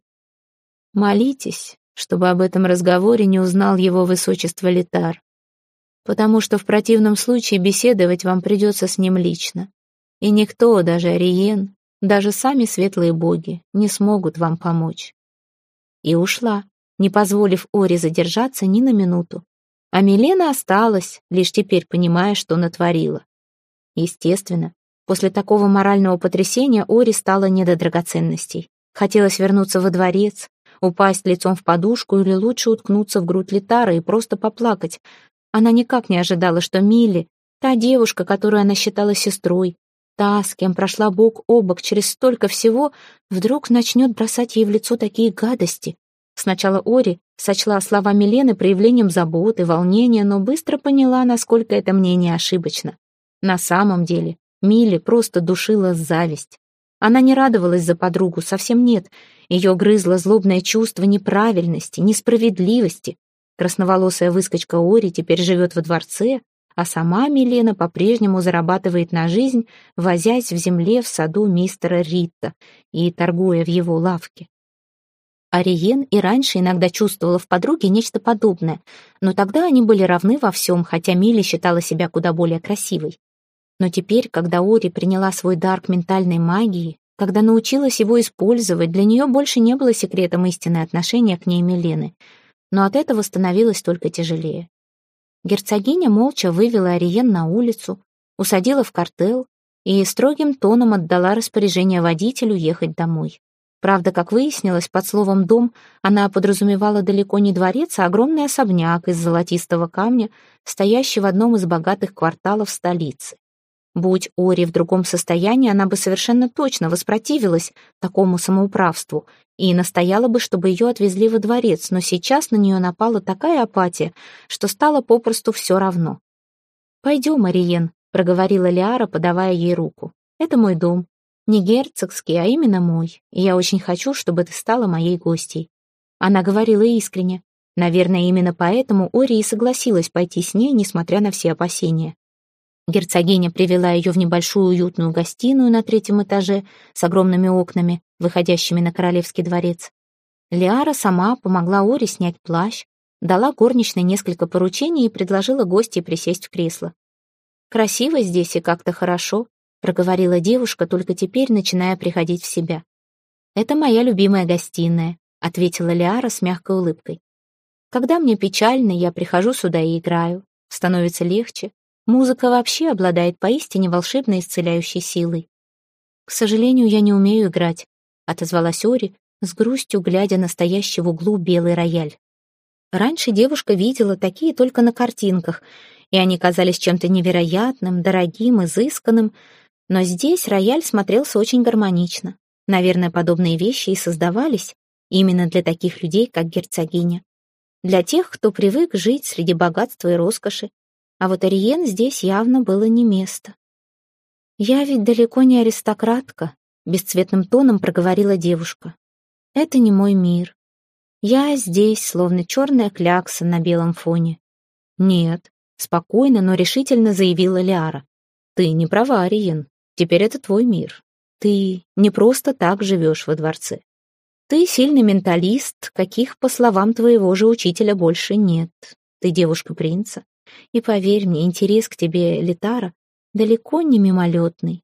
«Молитесь, чтобы об этом разговоре не узнал его высочество Литар, потому что в противном случае беседовать вам придется с ним лично, и никто, даже Ариен, даже сами светлые боги, не смогут вам помочь». И ушла, не позволив Ори задержаться ни на минуту. А Милена осталась, лишь теперь понимая, что натворила. Естественно, после такого морального потрясения Ори стало не до драгоценностей. Хотелось вернуться во дворец, упасть лицом в подушку или лучше уткнуться в грудь Литара и просто поплакать. Она никак не ожидала, что Милли, та девушка, которую она считала сестрой, та, с кем прошла бок о бок через столько всего, вдруг начнет бросать ей в лицо такие гадости. Сначала Ори сочла слова Милены проявлением заботы, волнения, но быстро поняла, насколько это мнение ошибочно. На самом деле Милли просто душила зависть. Она не радовалась за подругу, совсем нет. Ее грызло злобное чувство неправильности, несправедливости. Красноволосая выскочка Ори теперь живет во дворце, а сама Милена по-прежнему зарабатывает на жизнь, возясь в земле в саду мистера Ритта и торгуя в его лавке. Ариен и раньше иногда чувствовала в подруге нечто подобное, но тогда они были равны во всем, хотя Милли считала себя куда более красивой. Но теперь, когда Ори приняла свой дар к ментальной магии, когда научилась его использовать, для нее больше не было секретом истинное отношение к ней Милены. Но от этого становилось только тяжелее. Герцогиня молча вывела Ариен на улицу, усадила в картел и строгим тоном отдала распоряжение водителю ехать домой. Правда, как выяснилось, под словом «дом» она подразумевала далеко не дворец, а огромный особняк из золотистого камня, стоящий в одном из богатых кварталов столицы. Будь Ори в другом состоянии, она бы совершенно точно воспротивилась такому самоуправству и настояла бы, чтобы ее отвезли во дворец, но сейчас на нее напала такая апатия, что стало попросту все равно. «Пойдем, Ариен», — проговорила Лиара, подавая ей руку. «Это мой дом. Не герцогский, а именно мой, и я очень хочу, чтобы ты стала моей гостьей». Она говорила искренне. Наверное, именно поэтому Ори и согласилась пойти с ней, несмотря на все опасения. Герцогиня привела ее в небольшую уютную гостиную на третьем этаже с огромными окнами, выходящими на королевский дворец. Лиара сама помогла Ори снять плащ, дала горничной несколько поручений и предложила гостье присесть в кресло. «Красиво здесь и как-то хорошо. проговорила девушка, только теперь начиная приходить в себя. «Это моя любимая гостиная», — ответила Лиара с мягкой улыбкой. «Когда мне печально, я прихожу сюда и играю. Становится легче. Музыка вообще обладает поистине волшебной исцеляющей силой». «К сожалению, я не умею играть», — отозвалась Ори, с грустью глядя на стоящий в углу белый рояль. Раньше девушка видела такие только на картинках, и они казались чем-то невероятным, дорогим, изысканным, но здесь рояль смотрелся очень гармонично. Наверное, подобные вещи и создавались именно для таких людей, как герцогиня. Для тех, кто привык жить среди богатства и роскоши. А вот Ариен здесь явно было не место. «Я ведь далеко не аристократка», — бесцветным тоном проговорила девушка. «Это не мой мир. Я здесь, словно черная клякса на белом фоне». «Нет», — спокойно, но решительно заявила Лиара. «Ты не права, Ариен. Теперь это твой мир. Ты не просто так живешь во дворце. Ты сильный менталист, каких, по словам твоего же учителя, больше нет. Ты девушка принца. И поверь мне, интерес к тебе, Литара, далеко не мимолетный».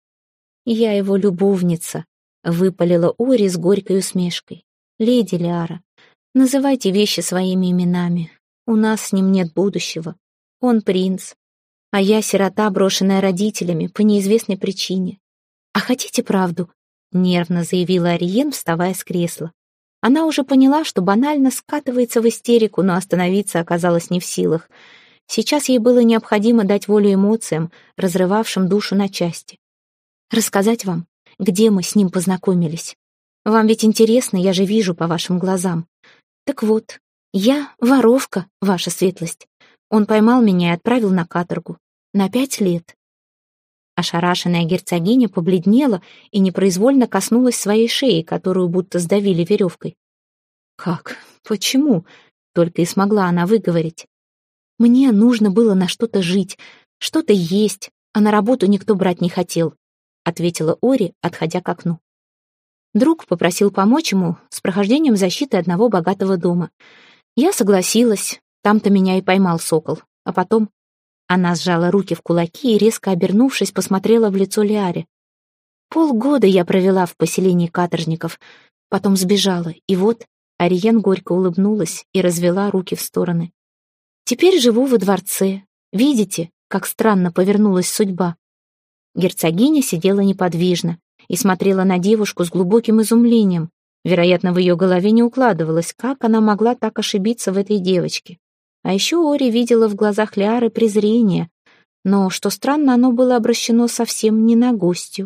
«Я его любовница», — выпалила Ори с горькой усмешкой. «Леди Лиара, называйте вещи своими именами. У нас с ним нет будущего. Он принц, а я сирота, брошенная родителями по неизвестной причине. А хотите правду?» — нервно заявила Ариен, вставая с кресла. Она уже поняла, что банально скатывается в истерику, но остановиться оказалась не в силах. Сейчас ей было необходимо дать волю эмоциям, разрывавшим душу на части. «Рассказать вам, где мы с ним познакомились. Вам ведь интересно, я же вижу по вашим глазам. Так вот, я воровка, ваша светлость. Он поймал меня и отправил на каторгу. На пять лет». Ошарашенная герцогиня побледнела и непроизвольно коснулась своей шеи, которую будто сдавили веревкой. «Как? Почему?» — только и смогла она выговорить. «Мне нужно было на что-то жить, что-то есть, а на работу никто брать не хотел», — ответила Ори, отходя к окну. Друг попросил помочь ему с прохождением защиты одного богатого дома. Я согласилась, там-то меня и поймал сокол. А потом она сжала руки в кулаки и, резко обернувшись, посмотрела в лицо Лиаре. «Полгода я провела в поселении каторжников, потом сбежала, и вот...» Ариен горько улыбнулась и развела руки в стороны. «Теперь живу во дворце. Видите, как странно повернулась судьба?» Герцогиня сидела неподвижно и смотрела на девушку с глубоким изумлением. Вероятно, в ее голове не укладывалось, как она могла так ошибиться в этой девочке. А еще Ори видела в глазах Лиары презрение, но, что странно, оно было обращено совсем не на гостью.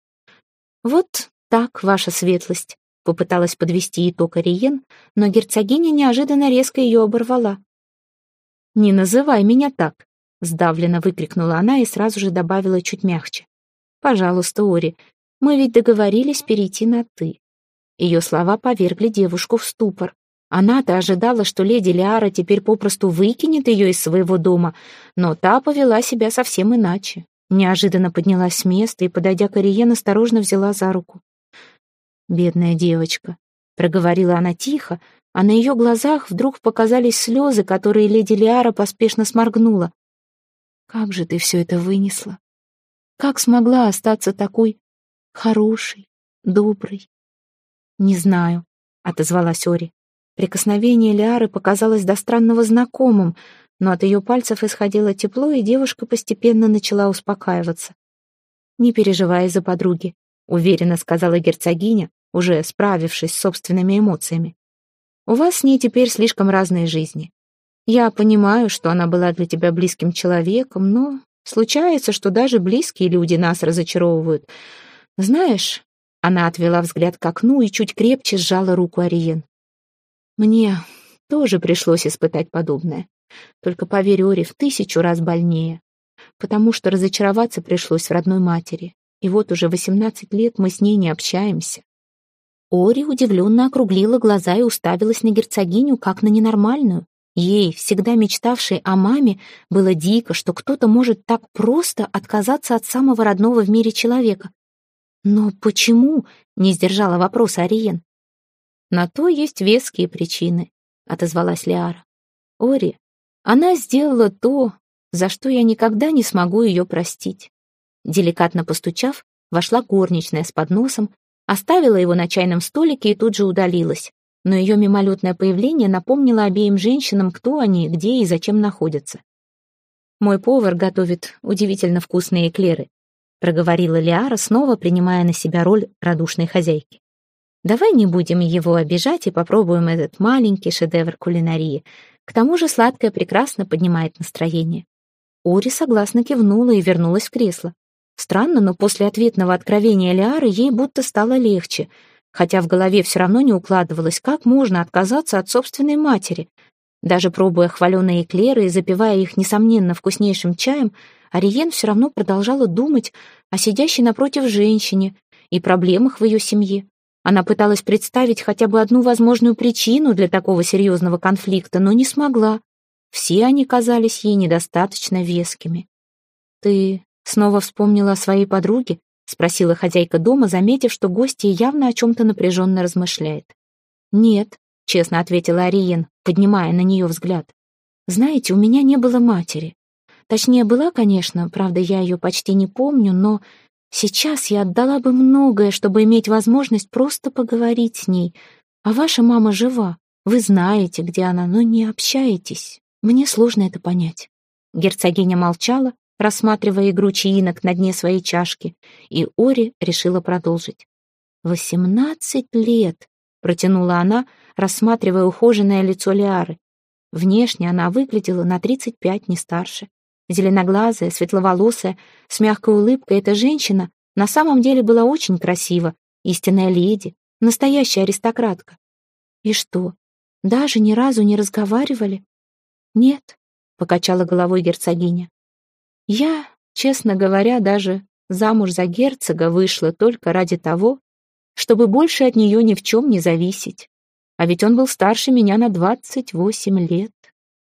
«Вот так, ваша светлость», — попыталась подвести итог Ариен, но герцогиня неожиданно резко ее оборвала. «Не называй меня так», — сдавленно выкрикнула она и сразу же добавила чуть мягче. «Пожалуйста, Ори, мы ведь договорились перейти на «ты». Ее слова повергли девушку в ступор. Она-то ожидала, что леди Лиара теперь попросту выкинет ее из своего дома, но та повела себя совсем иначе. Неожиданно поднялась с места и, подойдя к Ариен, осторожно взяла за руку. «Бедная девочка», — проговорила она тихо, а на ее глазах вдруг показались слезы, которые леди Лиара поспешно сморгнула. «Как же ты все это вынесла? Как смогла остаться такой хорошей, доброй?» «Не знаю», — отозвалась Ори. Прикосновение Лиары показалось до странного знакомым, но от ее пальцев исходило тепло, и девушка постепенно начала успокаиваться. «Не переживай из-за подруги», — уверенно сказала герцогиня, уже справившись с собственными эмоциями. «У вас с ней теперь слишком разные жизни. Я понимаю, что она была для тебя близким человеком, но случается, что даже близкие люди нас разочаровывают. Знаешь...» Она отвела взгляд к окну и чуть крепче сжала руку Ариен. «Мне тоже пришлось испытать подобное. Только, поверь, Ори, в тысячу раз больнее. Потому что разочароваться пришлось в родной матери. И вот уже восемнадцать лет мы с ней не общаемся». Ори удивленно округлила глаза и уставилась на герцогиню, как на ненормальную. Ей, всегда мечтавшей о маме, было дико, что кто-то может так просто отказаться от самого родного в мире человека. «Но почему?» — не сдержала вопроса Ариен. «На то есть веские причины», — отозвалась Лиара. «Ори, она сделала то, за что я никогда не смогу ее простить. Деликатно постучав, вошла горничная с подносом, оставила его на чайном столике и тут же удалилась. Но ее мимолетное появление напомнило обеим женщинам, кто они, где и зачем находятся. «Мой повар готовит удивительно вкусные эклеры», проговорила Лиара, снова принимая на себя роль радушной хозяйки. «Давай не будем его обижать и попробуем этот маленький шедевр кулинарии. К тому же сладкое прекрасно поднимает настроение». Ори согласно кивнула и вернулась в кресло. Странно, но после ответного откровения Лиары ей будто стало легче, хотя в голове все равно не укладывалось, как можно отказаться от собственной матери. Даже пробуя хваленые эклеры и запивая их, несомненно, вкуснейшим чаем, Ариен все равно продолжала думать о сидящей напротив женщине и проблемах в ее семье. Она пыталась представить хотя бы одну возможную причину для такого серьезного конфликта, но не смогла. Все они казались ей недостаточно вескими. «Ты снова вспомнила о своей подруге?» — спросила хозяйка дома, заметив, что гостья явно о чем-то напряженно размышляет. «Нет», — честно ответила Ариен, поднимая на нее взгляд. «Знаете, у меня не было матери. Точнее, была, конечно, правда, я ее почти не помню, но сейчас я отдала бы многое, чтобы иметь возможность просто поговорить с ней. А ваша мама жива, вы знаете, где она, но не общаетесь. Мне сложно это понять». Герцогиня молчала, рассматривая игру чаинок на дне своей чашки, и Ори решила продолжить. «Восемнадцать лет», — протянула она, рассматривая ухоженное лицо Лиары. Внешне она выглядела на тридцать пять, не старше. Зеленоглазая, светловолосая, с мягкой улыбкой эта женщина на самом деле была очень красива, истинная леди, настоящая аристократка. «И что, даже ни разу не разговаривали?» «Нет», — покачала головой герцогиня. «Я, честно говоря, даже замуж за герцога вышла только ради того, чтобы больше от нее ни в чем не зависеть. А ведь он был старше меня на двадцать восемь лет».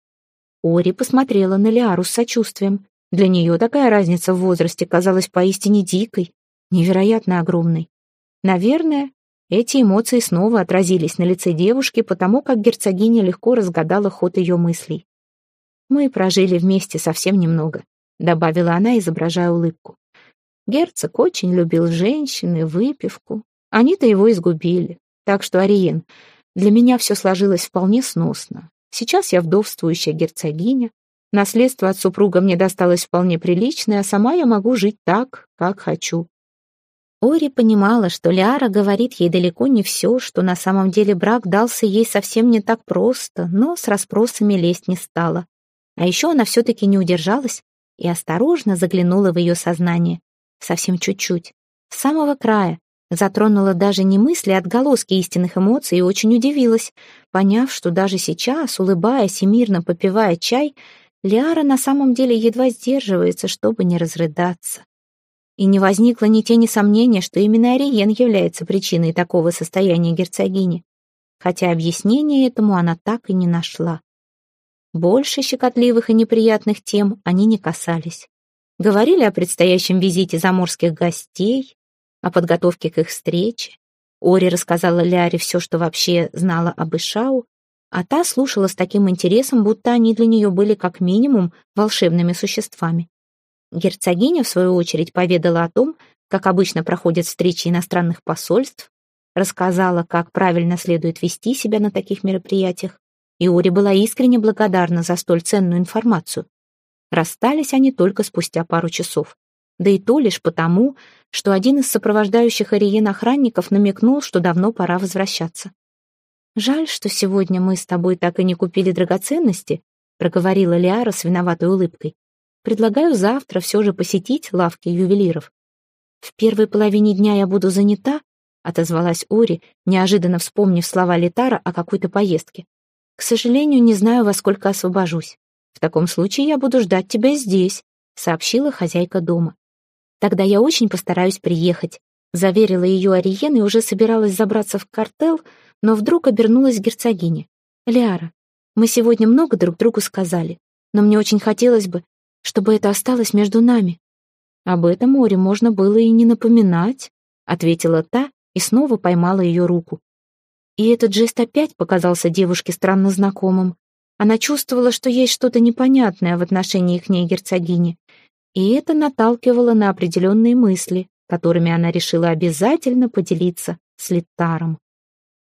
Ори посмотрела на Лиару с сочувствием. Для нее такая разница в возрасте казалась поистине дикой, невероятно огромной. Наверное, эти эмоции снова отразились на лице девушки, потому как герцогиня легко разгадала ход ее мыслей. «Мы прожили вместе совсем немного», — добавила она, изображая улыбку. «Герцог очень любил женщин и выпивку. Они-то его изгубили. Так что, Ариен, для меня все сложилось вполне сносно. Сейчас я вдовствующая герцогиня. Наследство от супруга мне досталось вполне приличное, а сама я могу жить так, как хочу». Ори понимала, что Лиара говорит ей далеко не все, что на самом деле брак дался ей совсем не так просто, но с расспросами лезть не стала. А еще она все-таки не удержалась и осторожно заглянула в ее сознание. Совсем чуть-чуть, с самого края, затронула даже не мысли, а отголоски истинных эмоций и очень удивилась, поняв, что даже сейчас, улыбаясь и мирно попивая чай, Лиара на самом деле едва сдерживается, чтобы не разрыдаться. И не возникло ни тени сомнения, что именно Ариен является причиной такого состояния герцогини, хотя объяснения этому она так и не нашла. Больше щекотливых и неприятных тем они не касались. Говорили о предстоящем визите заморских гостей, о подготовке к их встрече. Ори рассказала Лиаре все, что вообще знала об Ишау, а та слушала с таким интересом, будто они для нее были как минимум волшебными существами. Герцогиня, в свою очередь, поведала о том, как обычно проходят встречи иностранных посольств, рассказала, как правильно следует вести себя на таких мероприятиях, и Ори была искренне благодарна за столь ценную информацию. Расстались они только спустя пару часов. Да и то лишь потому, что один из сопровождающих Ариен охранников намекнул, что давно пора возвращаться. «Жаль, что сегодня мы с тобой так и не купили драгоценности», проговорила Лиара с виноватой улыбкой. «Предлагаю завтра все же посетить лавки ювелиров». «В первой половине дня я буду занята», отозвалась Ори, неожиданно вспомнив слова Литара о какой-то поездке. «К сожалению, не знаю, во сколько освобожусь. В таком случае я буду ждать тебя здесь», сообщила хозяйка дома. «Тогда я очень постараюсь приехать», заверила ее Ариен и уже собиралась забраться в картел, но вдруг обернулась к герцогине. «Лиара, мы сегодня много друг другу сказали, но мне очень хотелось бы, чтобы это осталось между нами». «Об этом Оре можно было и не напоминать», ответила та и снова поймала ее руку. И этот жест опять показался девушке странно знакомым. Она чувствовала, что есть что-то непонятное в отношении к ней герцогини. И это наталкивало на определенные мысли, которыми она решила обязательно поделиться с Литтаром.